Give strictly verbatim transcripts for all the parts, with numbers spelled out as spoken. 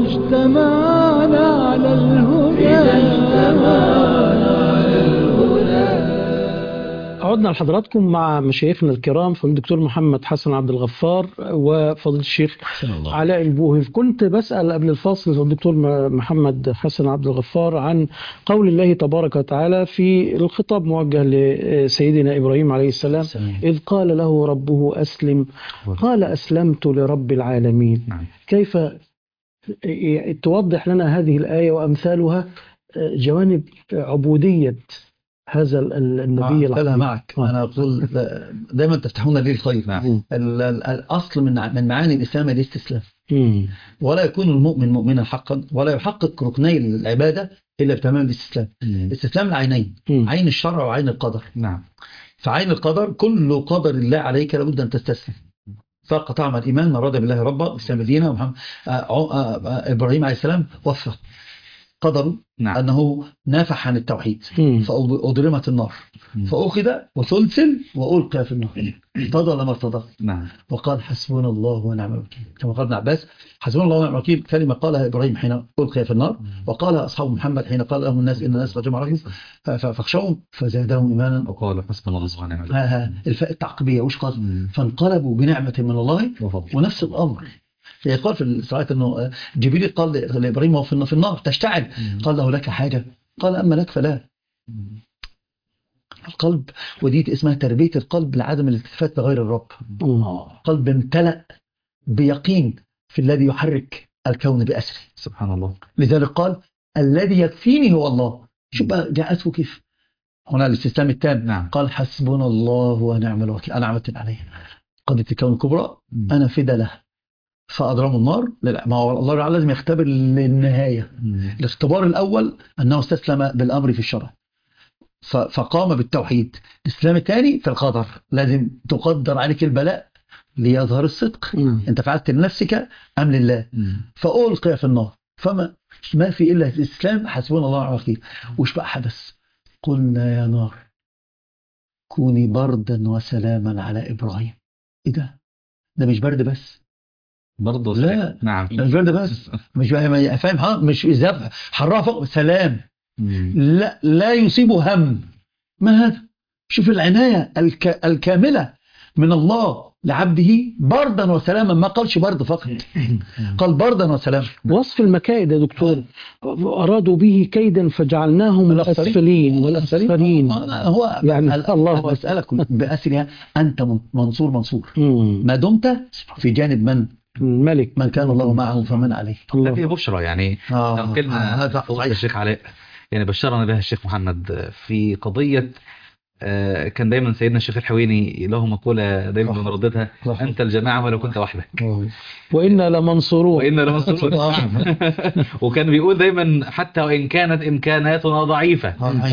اجتمعنا على الهدى إذا اجتمعنا على الهدى. عدنا لحضراتكم مع مشايخنا الكرام فضيلة الدكتور محمد حسن عبد الغفار وفضيلة الشيخ علاء البوهي. كنت بسأل قبل الفاصل الدكتور محمد حسن عبد الغفار عن قول الله تبارك وتعالى في الخطاب موجه لسيدنا إبراهيم عليه السلام سلام. إذ قال له ربه أسلم قال أسلمت لرب العالمين. نعم. كيف توضح لنا هذه الآية وأمثالها جوانب عبودية هذا النبي العظيم؟ أنا معك. آه. أنا أقول دائما تفتحون لي الخير. نعم. الأصل من من معاني الإسلام الاستسلام، ولا يكون المؤمن مؤمنا حقا ولا يحقق ركني العبادة إلا بتمام الاستسلام. الاستسلام العينين، مم. عين الشرع وعين القدر. نعم. فعين القدر كل قدر الله عليك لابد أن تستسلم. فاق طعم الإيمان من رضي بالله ربا إسلام دينا. ومحمد إبراهيم عليه السلام وفى قدره. نعم. أنه نافح عن التوحيد فأضرمت النار. مم. فأخذ وسلسل وألقى في النار ارتضى لما ارتضى. نعم. وقال حسبنا الله ونعم الوكيل كما قال ابن عباس. حسبنا الله ونعم الوكيل كلمة قالها إبراهيم حين ألقي في النار، وقالها أصحاب محمد حين قال لهم الناس إن الناس قد جمعوا عليكم فاخشوهم فزادهم إيمانا وقال حسبنا الله ونعم الوكيل. الفاء التعقيبية وش قال؟ فانقلبوا بنعمة من الله ونفس الأمر. يقال في الصلاة أنه جبريل قال لإبراهيم وهو في النار تشتعل، قال له لك حاجة؟ قال أما لك فلا. القلب، ودي اسمها تربية القلب لعدم الالتفات بغير الرب. قلب امتلأ بيقين في الذي يحرك الكون بأسره. سبحان الله. لذلك قال الذي يكفيني هو الله. شوف بقى جاءته كيف هنا الاستسلام التام. نعم. قال حسبنا الله ونعم الوكيل. أنا عملت عليه قضية الكون الكبرى، أنا فدى له فأضرموا النار. ما هو الله لازم يختبر للنهاية. مم. الاختبار الأول أنه استسلم بالأمر في الشرع فقام بالتوحيد. الإسلام الثاني في القدر، لازم تقدر عليك البلاء ليظهر الصدق. مم. أنت فعلت لنفسك أم لله؟ مم. فألقي في النار فما ما في إلا الإسلام. حسبنا الله ونعم الوكيل. وش بقى حدث؟ قلنا يا نار كوني بردا وسلاما على إبراهيم. إيه ده؟ ده مش برد بس، برضه لا. نعم. مش برد بس، مش فاهم، مش إذا حرها فوق سلام. مم. لا لا يصيبه هم. ما هذا؟ شوف العناية الك... الكاملة من الله لعبده بردا وسلاما. ما قالش برد فقط، قال بردا وسلاما. وصف المكائد يا دكتور، أرادوا به كيدا فجعلناهم الأسفلين والأسفلين. هو يعني الله أسألكم بأسرها أنت منصور منصور ما دمت في جانب من الملك من كان الله معه فمن عليه. هذه بشرى يعني. آه. كلمة هذا آه. الشيخ علاء يعني بشرنا بها الشيخ محمد في قضية. آه كان دايما سيدنا الشيخ الحويني له مقولة دايما بنرددها: أنت الجماعة ولو كنت وحدك وإنا لمنصورون وإنا لمنصورون. وكان بيقول دايما حتى وإن كانت إمكاناتنا ضعيفة.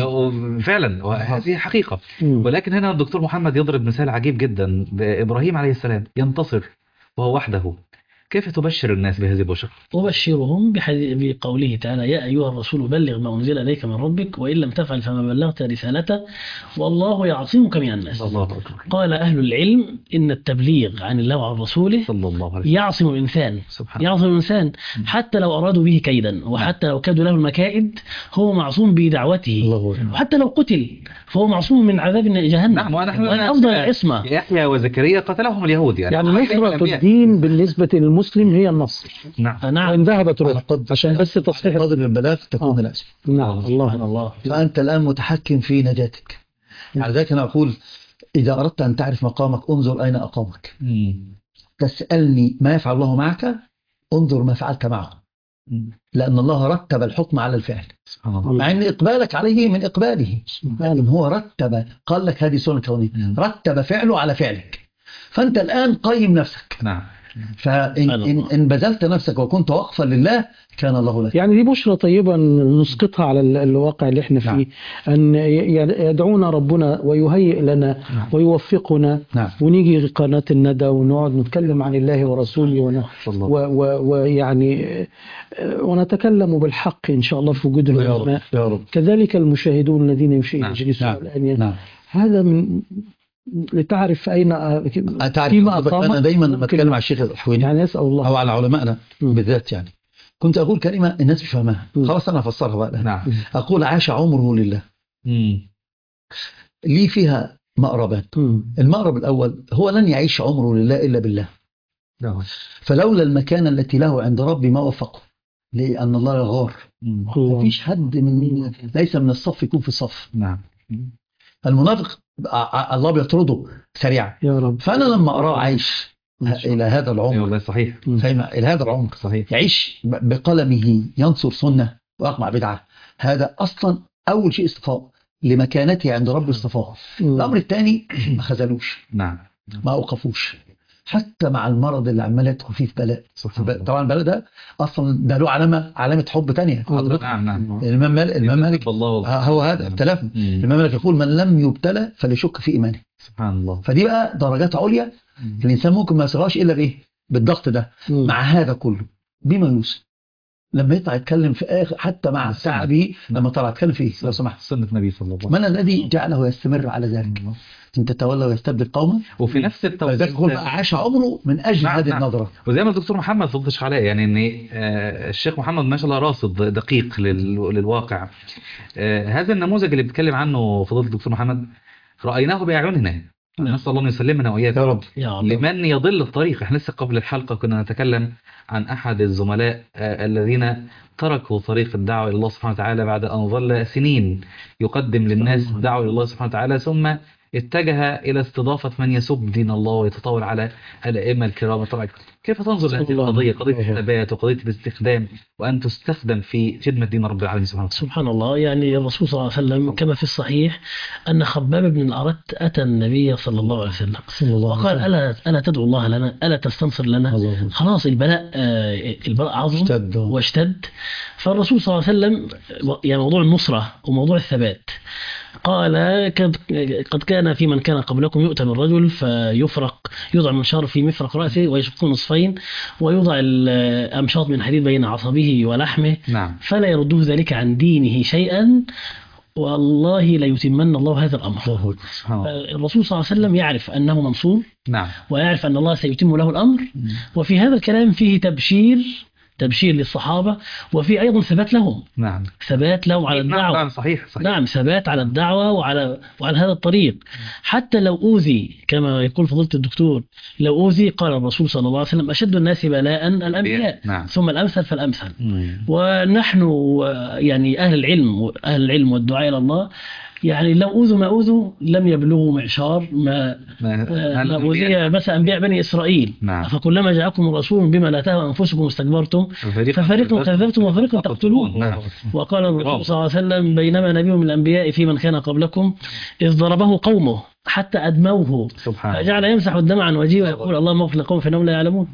فعلا وهذه حقيقة. ولكن هنا الدكتور محمد يضرب مثال عجيب جدا بإبراهيم عليه السلام ينتصر وهو وحده. كيف تبشر الناس بهذه البشرى؟ أبشرهم بقوله تعالى: يا أيها الرسول بلغ ما أنزل إليك من ربك وإن لم تفعل فما بلغت رسالته والله يعصمك من الناس. الله أكبر. قال أهل العلم إن التبليغ عن الله وعن رسوله صلى الله عليه يعصم الإنسان. يعصم الإنسان حتى لو أرادوا به كيدا، وحتى لو كادوا له المكائد هو معصوم بدعوته. وحتى لو قتل فهو معصوم من عذاب جهنم. نعم. ونحن أفضل العصمة. يحيى وزكريا قتلهم اليهود يعني. يعني نصرة الدين بالنسبة للمسلم هي النصر. نعم. نعم. وإن ذهبت روح عشان بس تصحيح قدر البلاغ تكون الأسف. نعم. الله الله. فأنت الآن متحكم في نجاتك. يعني ذلك أنا أقول إذا أردت أن تعرف مقامك انظر أين أقامك. مم. تسألني ما يفعل الله معك، انظر ما فعلت معه. مم. لأن الله رتب الحكم على الفعل، مع أن إقبالك عليه من إقباله. لكن هو رتب، قال لك هذه سنة كونية، رتب فعله على فعلك. فأنت الآن قيم نفسك. نعم. فإن إن إن بذلت نفسك وكنت وقفا لله كان الله لك. يعني دي بشرى طيبة نسقطها على الواقع اللي احنا فيه. نعم. أن يدعونا ربنا ويهيئ لنا. نعم. ويوفقنا. نعم. ونيجي قناة الندى ونقعد نتكلم عن الله ورسوله ويعني ونتكلم بالحق إن شاء الله في وجود العلماء. كذلك المشاهدون الذين يجلسون نعم. الآن. نعم. هذا من لتعرف أين أتعرف. أنا دايما بتكلم على الشيخ الحويني يعني أسأل الله أو على علمائنا بالذات يعني كنت أقول كلمة الناس مش فاهمها، خلاص أنا أفسرها بقى. نعم. أقول عاش عمره لله. مم. ليه فيها مقربات. المقرب الأول هو لن يعيش عمره لله إلا بالله. نعم. فلولا المكانة التي له عند ربي ما وفقه، لأن الله يغار. مفيش حد من ليس من الصف يكون في الصف. نعم. المنافق الله بيطرده سريعا يا رب. فأنا لما أراه عايش إلى هذا العمر، والله صحيح، إلى هذا العمر صحيح، يعيش بقلمه ينصر سنة ويقمع بدعة، هذا أصلا أول شيء اصطفاء لمكانته عند رب اصطفاء. الأمر الثاني ما خذلوش، نعم، ما أوقفوش حتى مع المرض اللي عمال يدخل فيه في بلاء. طبعا البلاء ده اصلا ده له علامه علامه حب ثانيه. نعم نعم. الامام مالك الامام مالك هو هذا ابتلاه. الامام مالك يقول من لم يبتلى فليشك في ايمانه. سبحان الله. فدي بقى درجات عليا الانسان ممكن ما يصلهاش الا بايه؟ بالضغط ده. مم. مع هذا كله بما يوسف لما يطلع يتكلم في اخر حتى مع تعبه، لما طلع يتكلم فيه لو سمحت سنة النبي صلى الله عليه وسلم، من الذي جعله يستمر على ذلك؟ ان تتولى ويستبدل قوما. وفي نفس التوقيت يقول عاش عمره من اجل نعم هذه نعم. النظره. وزي ما الدكتور محمد فضلش عليه يعني ان آه الشيخ محمد ما شاء الله راصد دقيق للواقع. آه هذا النموذج اللي بيتكلم عنه فضيله الدكتور محمد رايناه باعيننا، نسال الله ان يسلمنا واياك يا رب. لمن يضل الطريق. احنا لسه قبل الحلقه كنا نتكلم عن احد الزملاء آه الذين تركوا طريق الدعوه الى الله سبحانه وتعالى بعد ان ظل سنين يقدم للناس الدعوه الى الله سبحانه وتعالى، ثم اتجه إلى استضافة من يسب دين الله ويتطاول على الأئمة الكرام. طبعا كيف تنظر لهذه القضية، قضية الثبات وقضية الاستخدام وأن تستخدم في خدمة دين رب العالمين سبحانه وتعالى؟ سبحان الله. يعني الرسول صلى الله عليه وسلم كما في الصحيح أن خباب بن الأرت أتى النبي صلى الله عليه وسلم وقال ألا ألا تدعو الله لنا، ألا تستنصر لنا؟ الله. خلاص البلاء البلاء عظم واشتد. فالرسول صلى الله عليه وسلم يعني موضوع النصرة وموضوع الثبات قال قد كان في من كان قبلكم يؤتى بالرجل فيفرق يوضع منشار في مفرق رأسه ويشق نصفين ويوضع الأمشاط من حديد بين عصبه ولحمه. نعم. فلا يرده ذلك عن دينه شيئا والله ليتمن الله هذا الأمر. الرسول صلى الله عليه وسلم يعرف أنه منصور. نعم. ويعرف أن الله سيتم له الأمر. وفي هذا الكلام فيه تبشير تبشير للصحابة وفي أيضا ثبات لهم. نعم. ثبات لهم على الدعوة. نعم صحيح صحيح. نعم ثبات على الدعوة وعلى وعلى هذا الطريق حتى لو أوذي كما يقول فضيلة الدكتور. لو أوذي قال الرسول صلى الله عليه وسلم أشد الناس بلاء الأنبياء. نعم. ثم الأمثل فالأمثل. مم. ونحن يعني أهل العلم أهل العلم والدعاء إلى الله يعني لو أوذوا ما أوذوا لم يبلغوا معشار ما ما أوذي مثلا أنبياء بني إسرائيل. نعم. فكلما جاءكم رسول بما لا تهوى أنفسكم استكبرتم ففريقا كذبتم وفريقا تقتلون. نعم. وقال الرسول صلى الله عليه وسلم بينما نبي من الأنبياء في من كان قبلكم إذ ضربه قومه حتى أدموه فجعل يمسح الدم عن وجهه ويقول اللهم اغفر لقوم فإنهم لا يعلمون.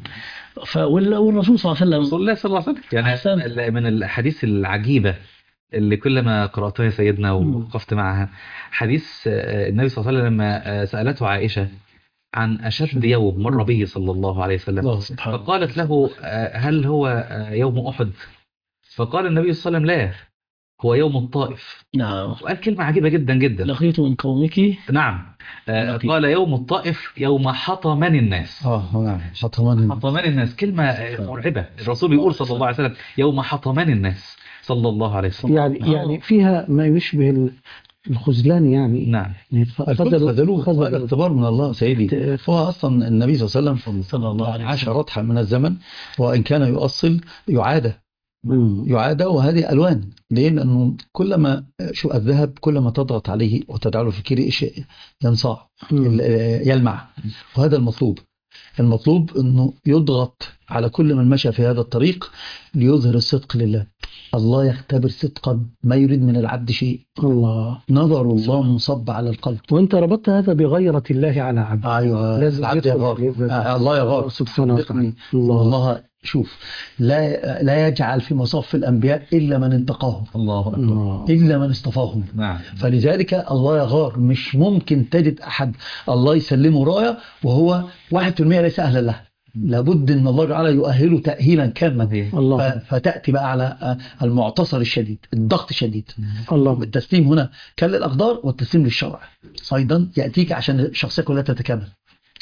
والرسول صلى الله عليه وسلم صلى الله عليه وسلم يعني من الأحاديث العجيبة اللي كلما قرأتها يا سيدنا ووقفت معها حديث النبي صلى الله عليه وسلم لما سألته عائشة عن أشد يوم مر به صلى الله عليه وسلم فقالت له هل هو يوم أحد؟ فقال النبي صلى الله عليه وسلم لا هو يوم الطائف. نعم. وقال كلمة عجيبة جدا جدا لقيت من قومك. نعم. قال يوم الطائف يوم حطمني الناس. اه نعم حطمني حطمني الناس كلمة مرعبة. الرسول بيقول صلى الله عليه وسلم يوم حطمني الناس صلى الله عليه وسلم. يعني يعني فيها ما يشبه الخذلان يعني. نعم. خذلوه الاختبار من الله سيدي. هو أصلا النبي صلى الله عليه وسلم صلى الله عليه وسلم عاش رطحا من الزمن وإن كان يؤصل يعاد يعاد وهذه ألوان. ليه؟ لأنه كلما شو الذهب كلما تضغط عليه وتجعله في كيري شيء ينصاع يلمع. وهذا المطلوب. المطلوب أنه يضغط على كل من مشى في هذا الطريق ليظهر الصدق لله. الله يختبر صدقا ما يريد من العبد شيء. الله نظر الله منصب على القلب. وانت ربطت هذا بغيرة الله على عبد. ايوه العبد يغار. آه الله يغار سبحانه وتعالى. الله. الله شوف لا لا يجعل في مصاف الانبياء الا من انتقاهم. الله أكبر. الا من اصطفاهم. نعم. فلذلك الله يغار. مش ممكن تجد احد الله يسلمه رايه وهو واحد في المئة ليس اهلا له. لابد ان الله تعالى يؤهله تأهيلا كاملا. فتأتي بقى على المعتصر الشديد الضغط الشديد. الله. التسليم هنا كل الأقدار والتسليم للشرع أيضا يأتيك عشان الشخصية كلها تتكامل.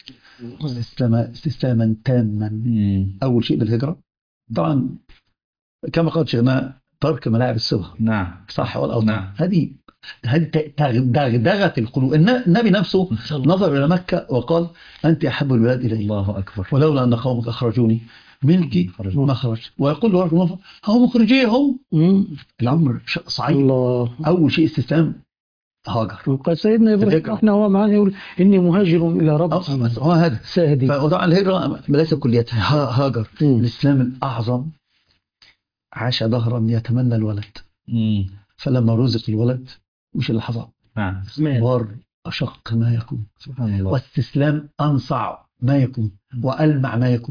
استسلاما تاما. أول شيء بالهجرة طبعا كما قال شيخنا ترك ملاعب السبا. نعم صح ولا نعم. هذه هذه دغدغة القلوب. النبي نفسه نظر إلى مكة وقال أنت أحب البلاد إلي. الله أكبر. ولولا أن قومك أخرجوني منك ما خرجت. ويقول له رجل هم مخرجيهم. الأمر صعيب. الله. أول شيء استسلام هاجر. وقال سيدنا إبراهيم احنا هو معاه يقول إني مهاجر إلى رب. هو هذا ساهدي. فوضع الهجرة ليس كليتها هاجر. مم. الإسلام الأعظم عاش دهرا يتمنى الولد. مم. فلما رزق الولد مش اللي حصل. نعم. صبر أشق ما يكون. سبحان الله. واستسلام أنصع ما يكون وألمع ما يكون.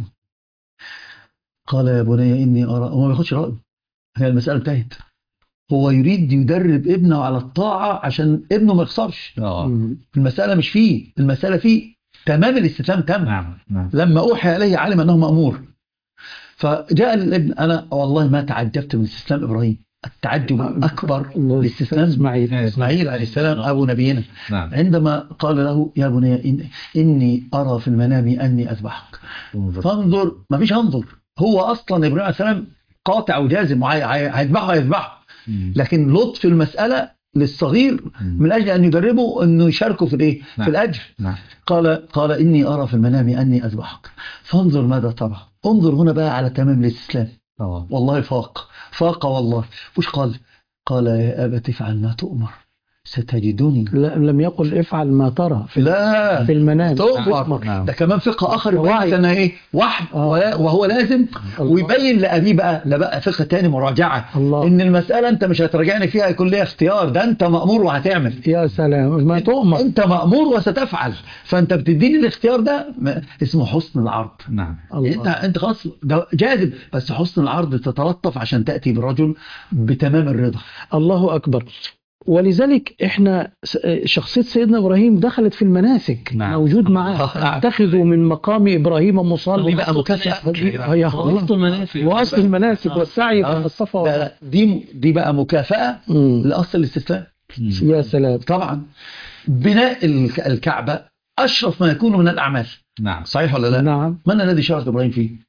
قال يا بني إني أرى. هو ما بياخدش رأيه. هي المسألة انتهت. هو يريد يدرب ابنه على الطاعة عشان ابنه ما يخسرش. المسألة مش فيه، المسألة فيه تمام الاستسلام تم. نعم. نعم. لما أوحي إليه علم أنه مأمور. فجاء الابن. أنا والله ما تعجبت من استسلام إبراهيم. التعجب الأكبر لاستسلام إسماعيل إسماعيل عليه السلام أبو نبينا. نعم. عندما قال له يا بني إن إني أرى في المنام أني أذبحك فانظر. ما فيش أنظر. هو أصلا إبراهيم عليه السلام قاطع وجازم هيذبحه هيذبحه. لكن لطف المسألة للصغير من أجل أن يدربه أنه يشاركه في الإيه؟ نعم. في الأجر. نعم. قال قال إني أرى في المنام أني أذبحك فانظر ماذا ترى. انظر هنا بقى على تمام الاستسلام. أوه. والله فاق فاق والله. وش قال؟ قال يا أبت افعل ما تؤمر ستجدني. لا لم يقل افعل ما ترى في, لا في المنام تؤمر. نعم. ده كمان فقه آخر يبين أنه إيه وحي. آه. وهو لازم. الله. ويبين لأبيه بقى لا بقى فقه تاني مراجعة. الله. إن المسألة أنت مش هتراجعني فيها يكون ليها اختيار. ده أنت مأمور وهتعمل. يا سلام ما تؤمر. أنت مأمور وستفعل. فأنت بتديني الاختيار ده اسمه حسن العرض. نعم. أنت أنت خلاص جاذب بس حسن العرض تتلطف عشان تأتي بالرجل بتمام الرضا. الله أكبر. ولذلك احنا شخصية سيدنا إبراهيم دخلت في المناسك. نعم. موجود معاه. اتخذوا من مقام إبراهيم مصلى. بقى مكافأة. هي وسط المناسك وأصل المناسك والسعي في الصفا. دي دي بقى مكافأة لأصل الاستسلام. يا سلام. طبعا بناء الكعبة أشرف ما يكون من الأعمال. نعم. صحيح ولا لا؟ نعم. من الذي شارك إبراهيم فيه؟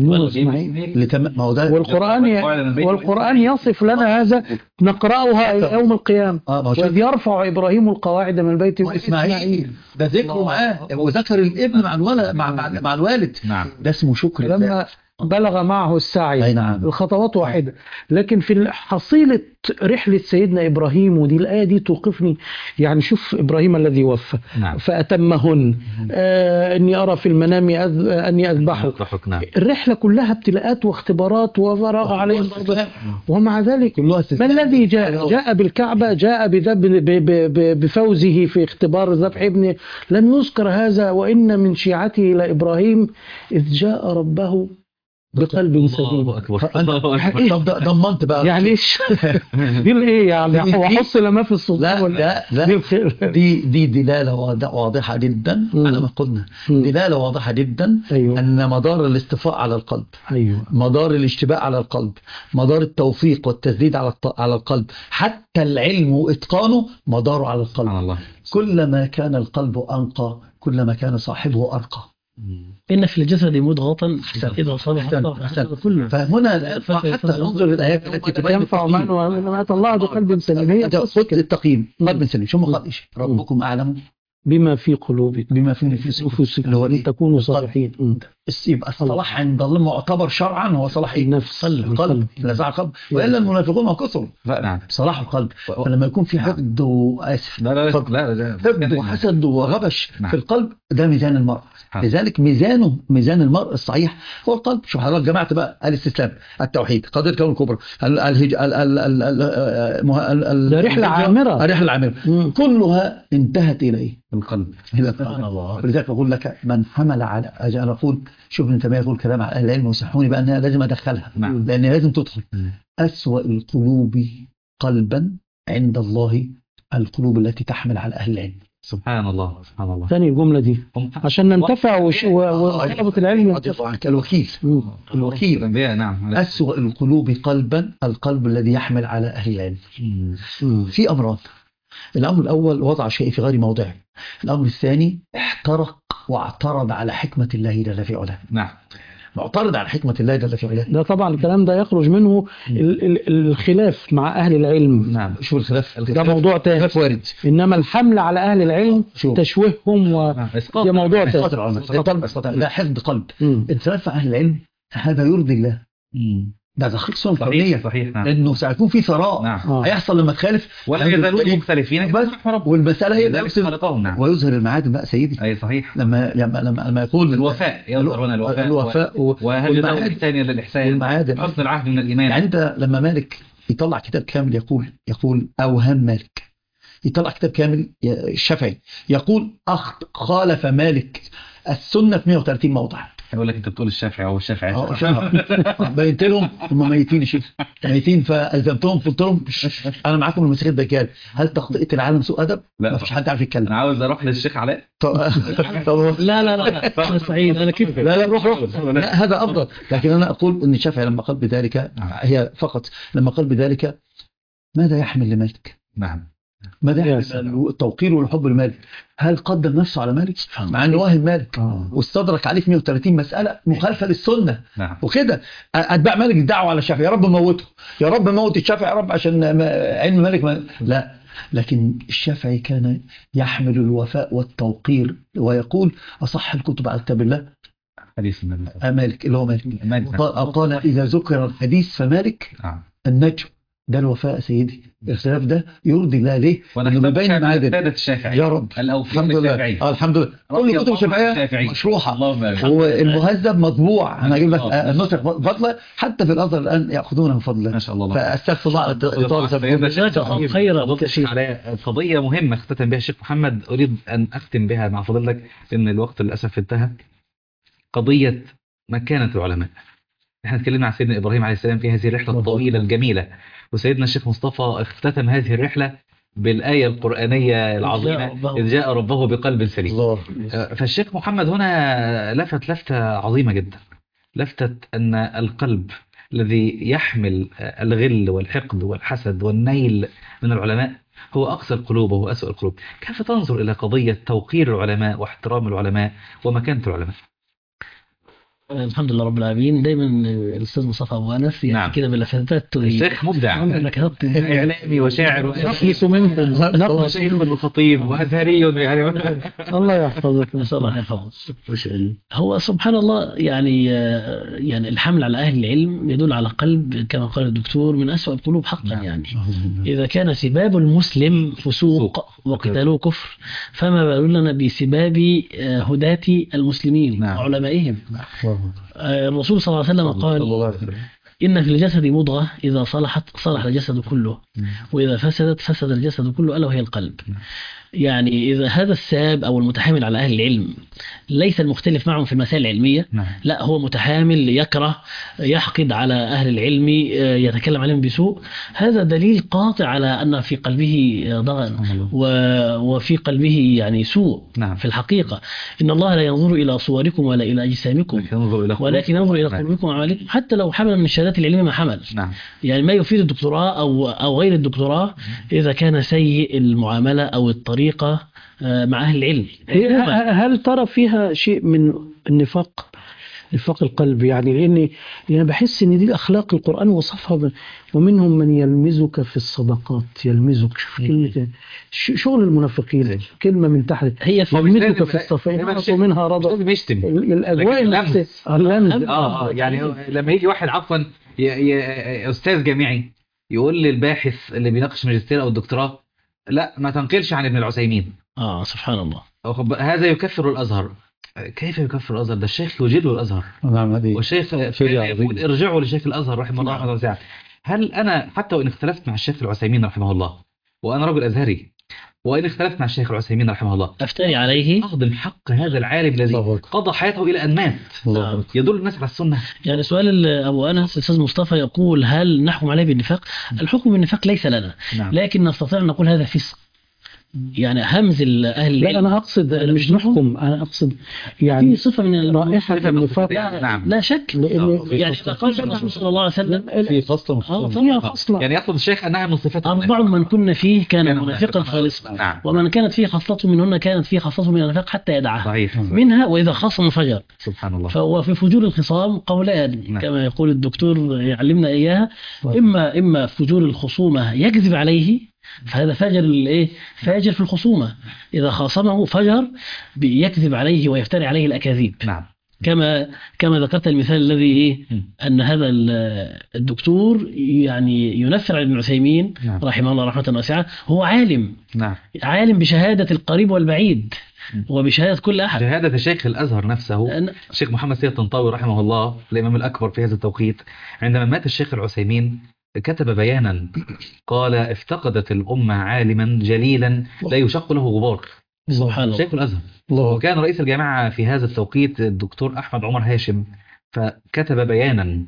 والقرآن والقرآن يصف لنا هذا نقرأها يوم القيامة. وإذ يرفع إبراهيم القواعد من البيت وإسماعيل. ده ذكره معاه وذكر الابن مع الولد مع مع الوالد. نعم. ده اسمه شكر لما بلغ معه السعي. نعم. الخطوات واحدة. لكن في حصيلة رحلة سيدنا إبراهيم ودي الآية دي توقفني. يعني شوف إبراهيم الذي وفى. نعم. فأتمهن. آه إني أرى في المنام أذ... أني أذبحك. نعم. الرحلة كلها ابتلاءات واختبارات وفراغ عليهم. ومع ذلك ما الذي جاء جاء بالكعبة جاء بفوزه في اختبار ذبح ابنه. لم يذكر هذا وإن من شيعته إلى إبراهيم إذ جاء ربه بقلب سليم. الله أكبر. الله أكبر. ضمنت بقى يعني ايش دي الايه يعني هو حصل ما في الصوت. لا لا لا دي دي دلاله واضحه جدا على ما قلنا. دلاله واضحه جدا. أيوه. ان مدار الاصطفاء على القلب. ايوه. مدار الاشتباع على القلب. مدار التوفيق والتسديد على على القلب. حتى العلم واتقانه مداره على القلب. الله. كلما كان القلب انقى كلما كان صاحبه ارقى. إن في الجسد مضغة إذا صلحت كله. فهنا حتى انظر الآيات التي تنفع من وما الله بقلب سليم. هي خذ التقييم قلب سليم. شو ما قالش ربكم أعلم بما في قلوبكم بما في نفوسكم ان تكونوا صالحين. يبقى الصلاح عند الله معتبر شرعا هو صلاح النفس القلب. نزع القلب والا المنافقون كثروا. صلاح القلب. فلما يكون في حقد واسف لا لا لا حقد وحسد وغبش في القلب ده ميزان المرء. لذلك ميزانه ميزان المرء الصحيح هو القلب. شوف حضرتك جمعت بقى الاستسلام التوحيد قضيه الكون الكبرى الهج الرحله عامره الرحله العامره كلها انتهت اليه القلب. ولذلك أقول لك من حمل على أجل أقول شوف ابن تيمية يقول كلام على أهل العلم وصحوني بقى أنها لازم أدخلها. نعم. لأن لازم تدخل. أسوأ القلوب قلبا عند الله القلوب التي تحمل على أهل العلم. سبحان الله سبحان الله. ثاني الجملة دي عشان ننتفع وطلبة العلم ينتفع. الوكيل الوكيل نعم. أسوأ القلوب قلبا القلب الذي يحمل على أهل العلم. في أمران. الأمر الأول وضع شيء في غير موضعه. الأمر الثاني احترق واعترض على حكمة الله جل في علاه. نعم. معترض على حكمة الله جل في علاه. ده طبعا الكلام ده يخرج منه ال ال الخلاف مع أهل العلم. نعم. شو الخلاف؟ ده موضوع تاني. خلاف وارد. إنما الحمل على أهل العلم شو؟ تشويههم و ده موضوع تاني. ده حفظ قلب. الخلاف مع أهل العلم هذا يرضي الله. مم. ده تحقيق سنة كونية. صحيح. نعم. لأنه سيكون في ثراء. نعم. هيحصل لما تخالف ولا يزالون مختلفين بس والمسألة هي ذلك خلقهم. نعم. ويظهر المعادن بقى سيدي. أي صحيح. لما لما لما, لما يقول الوفاء يظهر هنا الوفاء. الوفاء و... وهل جزاء الإحسان إلا الإحسان. والمعادن. حسن العهد من الإيمان. يعني أنت لما مالك يطلع كتاب كامل يقول يقول أوهام مالك، يطلع كتاب كامل الشافعي يقول أخط خالف مالك السنة في مئة وثلاثين موضع. يقول لك انت بتقول الشافعي او الشافعي. اه الشافعي. بينت لهم هم ميتين يا شيخ، ميتين، فالزمتهم قلت لهم انا معاكم المسيح الدجال. هل تخطئة العالم سوء ادب؟ لا ما فيش حد عارف يتكلم. انا عاوز اروح للشيخ علاء. لا لا لا انا سعيد انا كيف لا لا روح روح لا هذا افضل. لكن انا اقول ان الشافعي لما قال بذلك هي فقط لما قال بذلك ماذا يحمل لمالك؟ نعم. ماذا يحمل التوقير والحب لمالك؟ هل قدم نفسه على مالك مع انه واهم مالك واستدرك عليه في مئة وثلاثين مسألة مخالفة للسنة. نعم. وكده اتباع مالك الدعوة على الشافعي يا رب موته، يا رب موت الشافعي يا رب عشان علم مالك ما... لا، لكن الشافعي كان يحمل الوفاء والتوقير ويقول أصح الكتب على كتاب الله حديث النبي مالك اللي هو مالك. مالك. قال إذا ذكر الحديث فمالك نعم. النجم. ده الوفاء سيدي. الاختلاف ده يرضي الله ليه؟ ونحن بين معادن الشافعي يا رب الحمد لله. اه الحمد لله. كل الكتب الشافعيه مشروحه والمهذب مطبوع. انا اجيب لك النسخ فضله حتى في الازهر الان ياخذونها بفضله ما شاء الله. فاستغفر الله على الاطاله. خيرا على قضيه مهمه اختتم بها الشيخ محمد اريد ان اختم بها مع فضيلتك لان الوقت للاسف انتهى. قضيه مكانه العلماء. احنا اتكلمنا عن سيدنا ابراهيم عليه السلام في هذه الرحله الطويله الجميله، وسيدنا الشيخ مصطفى اختتم هذه الرحلة بالآية القرآنية العظيمة إذ جاء ربه بقلب سليم. فالشيخ محمد هنا لفت لفتة عظيمة جدا، لفتة أن القلب الذي يحمل الغل والحقد والحسد والنيل من العلماء هو أقسى القلوب وهو أسوأ القلوب. كيف تنظر إلى قضية توقير العلماء واحترام العلماء ومكانة العلماء؟ الحمد لله رب العالمين. دايما الاستاذ مصطفى ابو انس يعني نعم. كده بلفتات الشيخ مبدع اعلامي وشاعر ونقص منهم نقص من الخطيب وازهري يعني الله يحفظك ان شاء الله يحفظك. هو سبحان الله يعني يعني الحمل على اهل العلم يدل على قلب كما قال الدكتور من اسوأ القلوب حقا. نعم. يعني اذا كان سباب المسلم فسوق وقتاله كفر فما بالنا بسباب هداة المسلمين. نعم. وعلمائهم. الرسول صلى الله عليه وسلم قال إن في الجسد مضغة إذا صلحت صلح الجسد كله وإذا فسدت فسد الجسد كله ألا وهي القلب. يعني إذا هذا الساب أو المتحامل على أهل العلم ليس المختلف معهم في المسائل العلمية، لا هو متحامل يكره يحقد على أهل العلم يتكلم عليهم بسوء، هذا دليل قاطع على أن في قلبه ضغن وفي قلبه يعني سوء. نعم. في الحقيقة إن الله لا ينظر إلى صوركم ولا إلى أجسامكم ولكن ينظر إلى قلوبكم وأعمالكم. حتى لو حمل من الشهادات العلمية ما حمل. نعم. يعني ما يفيد الدكتوراه أو أو غير الدكتوراه إذا كان سيء المعاملة أو الطريقة مع أهل العلم. هل ترى فيها شيء من النفاق نفاق القلب؟ يعني لأني يعني بحس إن دي أخلاق القرآن وصفها، ومنهم من يلمزك في الصدقات يلمزك. شوف كلمة شغل المنافقين، كلمة من تحت هي يلمزك في الصفين ومنها رضا الأجواء اللمز. اه يعني لما يجي واحد عفوا أستاذ جامعي يقول للباحث اللي بيناقش ماجستير أو الدكتوراه لا ما تنقلش عن ابن العثيمين. اه سبحان الله. هذا يكفر الأزهر. كيف يكفر الأزهر؟ ده الشيخ يجل الأزهر. نعم هذه والشيخ يقول ارجعوا لشيخ الأزهر رحمه الله رحمه الله. هل أنا حتى وإن اختلفت مع الشيخ العثيمين رحمه الله وأنا رجل أزهري وإن اختلفت مع الشيخ العثيمين رحمه الله أفتري عليه أخدم حق هذا العالم الذي قضى حياته إلى أن مات يدل الناس على السنة. يعني سؤال أبو أنس الأستاذ مصطفى يقول هل نحكم عليه بالنفاق؟ الحكم بالنفاق ليس لنا. نعم. لكن نستطيع أن نقول هذا فسق يعني همز أهل لا العلم. أنا أقصد مش نحكم، أنا أقصد يعني في صفة من رائحة النفاق. نعم. لا شك، لأن يعني إذا قال الرسول صلى الله عليه وسلم في خصلة آه، فيها خصلة يعني يقصد الشيخ أنها من صفات أربع من كنا فيه كان كان منافقا منافقا. خالصا، نعم. ومن كانت فيه خصلة منهن كانت فيه خصلة من النفاق حتى يدعها. صحيح. منها وإذا خاصم فجر. سبحان الله. فهو في فجور الخصام قولان نعم. كما يقول الدكتور يعلمنا إياها، إما إما فجور الخصومة يكذب عليه، فهذا فاجر الايه فاجر في الخصومة، إذا خاصمه فجر يكذب عليه ويفتري عليه الأكاذيب. نعم. كما كما ذكرت المثال الذي ايه ان هذا الدكتور يعني ينفر عن ابن عثيمين نعم. رحمه الله رحمه واسعه، هو عالم نعم. عالم بشهاده القريب والبعيد وبشهاده كل احد. شهادة شيخ الأزهر نفسه الشيخ محمد سيد الطنطاوي رحمه الله الإمام الأكبر في هذا التوقيت، عندما مات الشيخ العثيمين كتب بيانا قال: افتقدت الأمة عالما جليلا لا يشق له غبار. سبحان الله. شيخ الأزهر. وكان رئيس الجامعة في هذا التوقيت الدكتور أحمد عمر هاشم، فكتب بيانا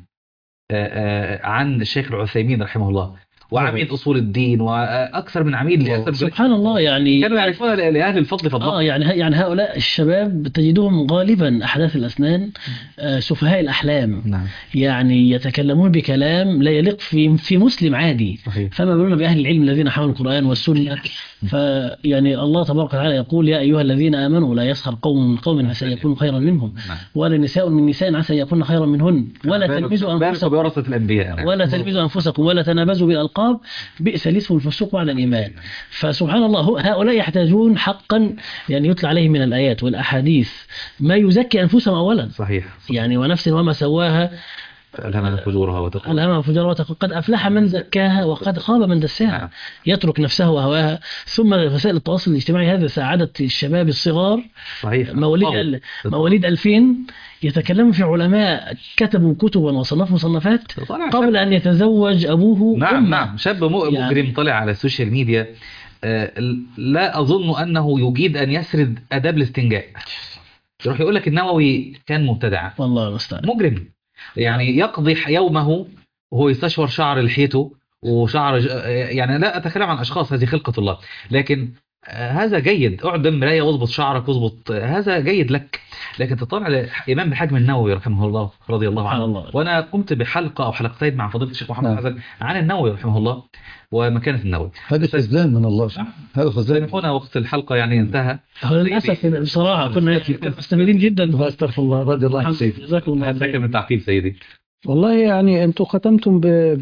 عن الشيخ العثيمين رحمه الله، وعميد أصول الدين وأكثر من عميد. سبحان الله. يعني كانوا يعرفون لأهل الفضل فضل. آه يعني يعني هؤلاء الشباب تجدهم غالبا أحداث الأسنان آه سفهاء الأحلام. نعم. يعني يتكلمون بكلام لا يليق في في مسلم عادي. صحيح. فما بالنا بأهل العلم الذين حملوا القرآن والسنة. فيعني الله تبارك وتعالى يقول: يا أيها الذين آمنوا لا يسخر قوم من قوم عسى يكونوا خيرا منهم، ولا نساء من نساء عسى يكون خيرا منهن، ولا تلمزوا أنفسكم ولا تلمزوا أنفسكم ولا تنابزوا بالألقاب، بئس الاسم الفسوق بعد الإيمان. فسبحان الله هؤلاء يحتاجون حقا يعني يتلى عليهم من الآيات والأحاديث ما يزكي أنفسهم أولا. صحيح. يعني ونفس وما سواها ألهمها فجورها وتقواها. ألهمها فجورها وتقواها. قد أفلح من زكاها وقد خاب من دساها. نعم. يترك نفسه وهواها. ثم وسائل التواصل الاجتماعي هذا ساعدت الشباب الصغار. صحيح. مواليد مواليد ألفين يتكلموا في علماء كتبوا كتبا وصنفوا مصنفات قبل أن يتزوج أبوه. نعم أمه. نعم. شاب مجرم يعني طلع على السوشيال ميديا. آه لا أظن أنه يجيد أن يسرد أداب الاستنجاء. يروح يقول لك النووي كان مبتدع. والله المستعان. مجرم. يعني يقضي يومه وهو يستشور شعر لحيته وشعر، يعني لا أتكلم عن أشخاص، هذه خلقة الله، لكن هذا جيد. اعدم مراية واضبط شعرك واضبط، هذا جيد لك. لكن تطلع على إمام بحجم النووي رحمه الله رضي الله عنه الله. وأنا قمت بحلقة أو حلقتين مع فضيلة الشيخ محمد حسن عن النووي رحمه الله ومكانة النووي. هذا خذلان من الله. هذا خذلان. هنا وقت الحلقة يعني انتهى. للأسف بصراحة كنا مستمرين جدا. استغفر الله رضي الله عنك. جزاكم الله خير. من تعقيب سيدي. والله يعني انتوا ختمتم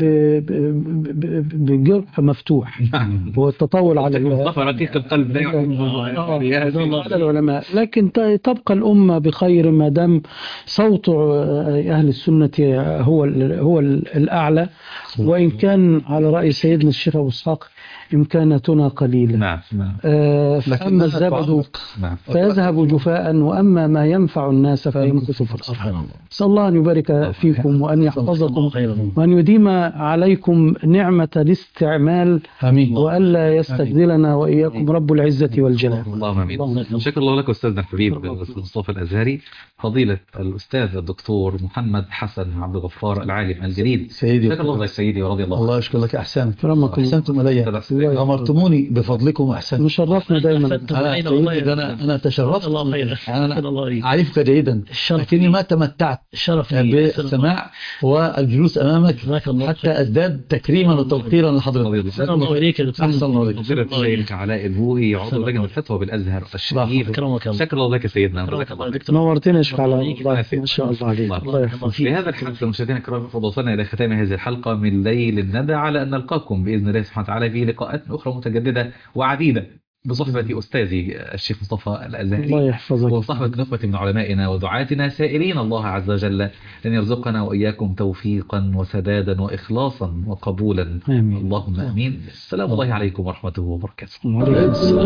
بجرح مفتوح. هو التطاول على مصطفى رقيق القلب على العلماء، لكن تبقى الأمة بخير ما دام صوت أهل السنة هو هو الأعلى، وإن كان على رأي سيدنا الشيخ أبو إسحاق إمكاناتنا قليلة. نعم نعم. آه فأما الزبد نعم. فيذهب جفاء، وأما ما ينفع الناس فيمكث في الأرض. سبحان الله. نسأل الله أن يبارك فيكم وأن يحفظكم وأن يديم عليكم نعمة الاستعمال. آمين. وألا يستخذلنا وإياكم رب العزة والجلال. اللهم آمين. شكر الله لك أستاذنا الحبيب الأستاذ مصطفى الأزهري، فضيلة الأستاذ الدكتور محمد حسن عبد الغفار العالم الجليل. سيدي شكر الله لك سيدي ورضي الله. الله يشكر لك. أحسنت. أحسنتم إلي. أمرتموني بفضلكم وأحسنت. مشرفنا دائما. أنا أنا أنا تشرفت. الله خير. أنا أعرفك جيدا، لكني ما تمتعت الشرف بالسماع والجلوس أمامك حتى أزداد تكريما وتوقيرا لحضرتك. الله إليك. أحسن الله إليك. فضيلة الشيخ علاء البوهي عضو لجنة الفتوى بالأزهر الشريف. شكر الله لك سيدنا. نورتنا يا شيخ علاء. ما شاء الله عليك. الله يحفظك. بهذا الحديث المشاهدين الكرام قد وصلنا إلى ختام هذه الحلقة من ليل الندى، على أن نلقاكم بإذن الله سبحانه وتعالى في لقاءات أخرى متجددة وعديدة بصحبة أستاذي الشيخ مصطفى الأزهري. الله يحفظك. وصحبة نخبة من علمائنا ودعاتنا، سائلين الله عز وجل أن يرزقنا وإياكم توفيقا وسدادا وإخلاصا وقبولا. آمين. اللهم آمين. السلام الله عليكم ورحمته وبركاته. وعليكم السلام.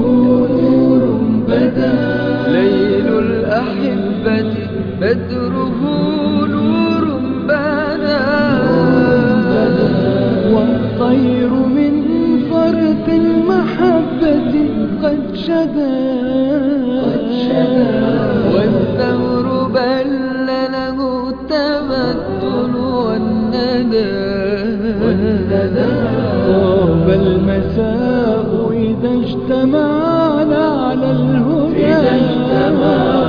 ليل الأحبة بدره نور بدا، والطير من فرط المحبة قد شدا، والثور بل له التمثل والندى، طاب المساء إذا اشتهى اجتمعنا على الهدى إذا اجتمعنا